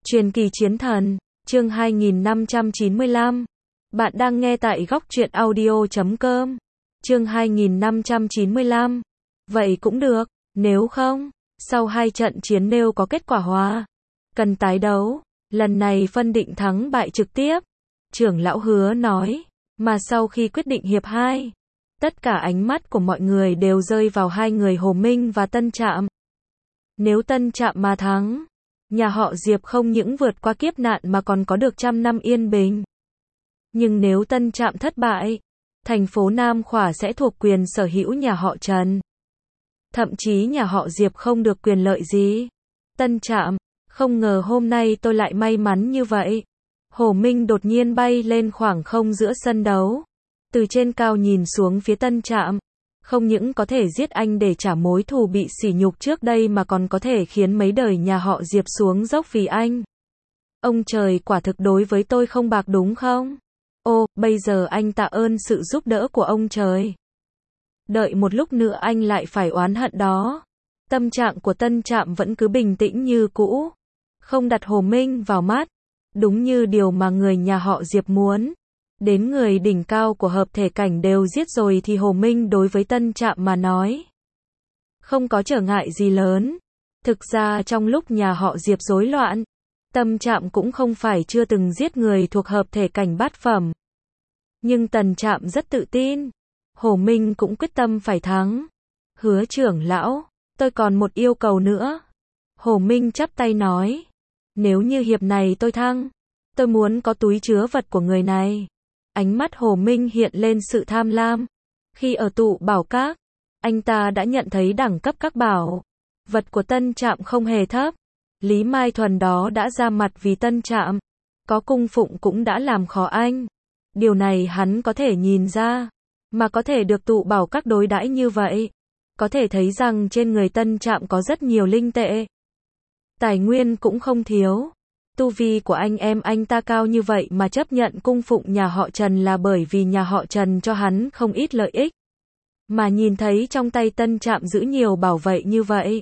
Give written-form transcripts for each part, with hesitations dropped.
Truyền kỳ chiến thần, chương 2595. Bạn đang nghe tại góc truyện audio.com. Chương 2595. Vậy cũng được, nếu không, sau 2 trận chiến nếu có kết quả hòa, cần tái đấu, lần này phân định thắng bại trực tiếp. Trưởng lão Hứa nói, mà sau khi quyết định hiệp 2, tất cả ánh mắt của mọi người đều rơi vào hai người Hồ Minh và Tân Trạm. Nếu Tân Trạm mà thắng, nhà họ Diệp không những vượt qua kiếp nạn mà còn có được 100 năm yên bình. Nhưng nếu Tân Trạm thất bại, thành phố Nam Khỏa sẽ thuộc quyền sở hữu nhà họ Trần. Thậm chí nhà họ Diệp không được quyền lợi gì. Tân Trạm, không ngờ hôm nay tôi lại may mắn như vậy. Hồ Minh đột nhiên bay lên khoảng không giữa sân đấu. Từ trên cao nhìn xuống phía Tân Trạm. Không những có thể giết anh để trả mối thù bị sỉ nhục trước đây mà còn có thể khiến mấy đời nhà họ Diệp xuống dốc vì anh. Ông trời quả thực đối với tôi không bạc đúng không? Ô, bây giờ anh tạ ơn sự giúp đỡ của ông trời. Đợi một lúc nữa anh lại phải oán hận đó. Tâm trạng của Tân Trạm vẫn cứ bình tĩnh như cũ. Không đặt Hồ Minh vào mắt. Đúng như điều mà người nhà họ Diệp muốn. Đến người đỉnh cao của hợp thể cảnh đều giết rồi thì Hồ Minh đối với Tân Trạm mà nói không có trở ngại gì lớn. Thực ra trong lúc nhà họ Diệp rối loạn, Tân Trạm cũng không phải chưa từng giết người thuộc hợp thể cảnh bát phẩm. Nhưng Tân Trạm rất tự tin. Hồ Minh cũng quyết tâm phải thắng. Hứa trưởng lão, tôi còn một yêu cầu nữa. Hồ Minh chắp tay nói. Nếu như hiệp này tôi thắng, tôi muốn có túi chứa vật của người này. Ánh mắt Hồ Minh hiện lên sự tham lam. Khi ở tụ bảo các, anh ta đã nhận thấy đẳng cấp các bảo vật của Tân Trạm không hề thấp. Lý Mai Thuần đó đã ra mặt vì Tân Trạm. Có cung phụng cũng đã làm khó anh. Điều này hắn có thể nhìn ra. Mà có thể được tụ bảo các đối đãi như vậy. Có thể thấy rằng trên người Tân Trạm có rất nhiều linh tệ. Tài nguyên cũng không thiếu. Tu vi của anh em anh ta cao như vậy mà chấp nhận cung phụng nhà họ Trần là bởi vì nhà họ Trần cho hắn không ít lợi ích. Mà nhìn thấy trong tay Tân Trạm giữ nhiều bảo vệ như vậy.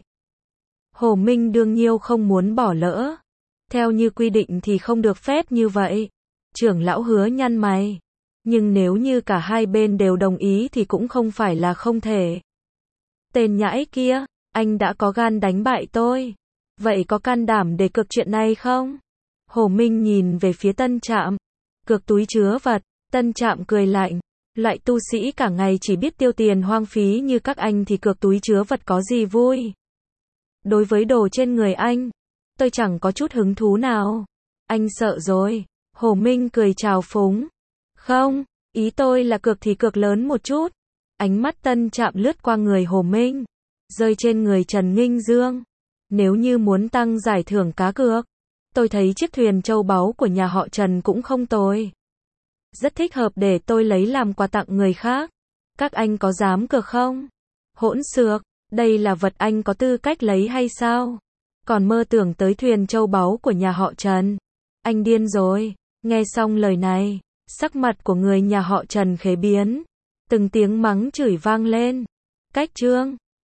Hồ Minh đương nhiên không muốn bỏ lỡ. Theo như quy định thì không được phép như vậy. Trưởng lão Hứa nhăn mày. Nhưng nếu như cả hai bên đều đồng ý thì cũng không phải là không thể. Tên nhãi kia, anh đã có gan đánh bại tôi. Vậy có can đảm để cược chuyện này không? Hồ Minh nhìn về phía Tân Trạm. Cược túi chứa vật. Tân Trạm cười lạnh. Loại tu sĩ cả ngày chỉ biết tiêu tiền hoang phí như các anh thì cược túi chứa vật có gì vui. Đối với đồ trên người anh, tôi chẳng có chút hứng thú nào. Anh sợ rồi. Hồ Minh cười trào phúng. Không, ý tôi là cược thì cược lớn một chút. Ánh mắt Tân Trạm lướt qua người Hồ Minh, rơi trên người Trần Nghinh Dương. Nếu như muốn tăng giải thưởng cá cược, tôi thấy chiếc thuyền châu báu của nhà họ Trần cũng không tồi. Rất thích hợp để tôi lấy làm quà tặng người khác. Các anh có dám cược không? Hỗn xược, đây là vật anh có tư cách lấy hay sao? Còn mơ tưởng tới thuyền châu báu của nhà họ Trần. Anh điên rồi. Nghe xong lời này, sắc mặt của người nhà họ Trần khẽ biến. Từng tiếng mắng chửi vang lên. Cách trương,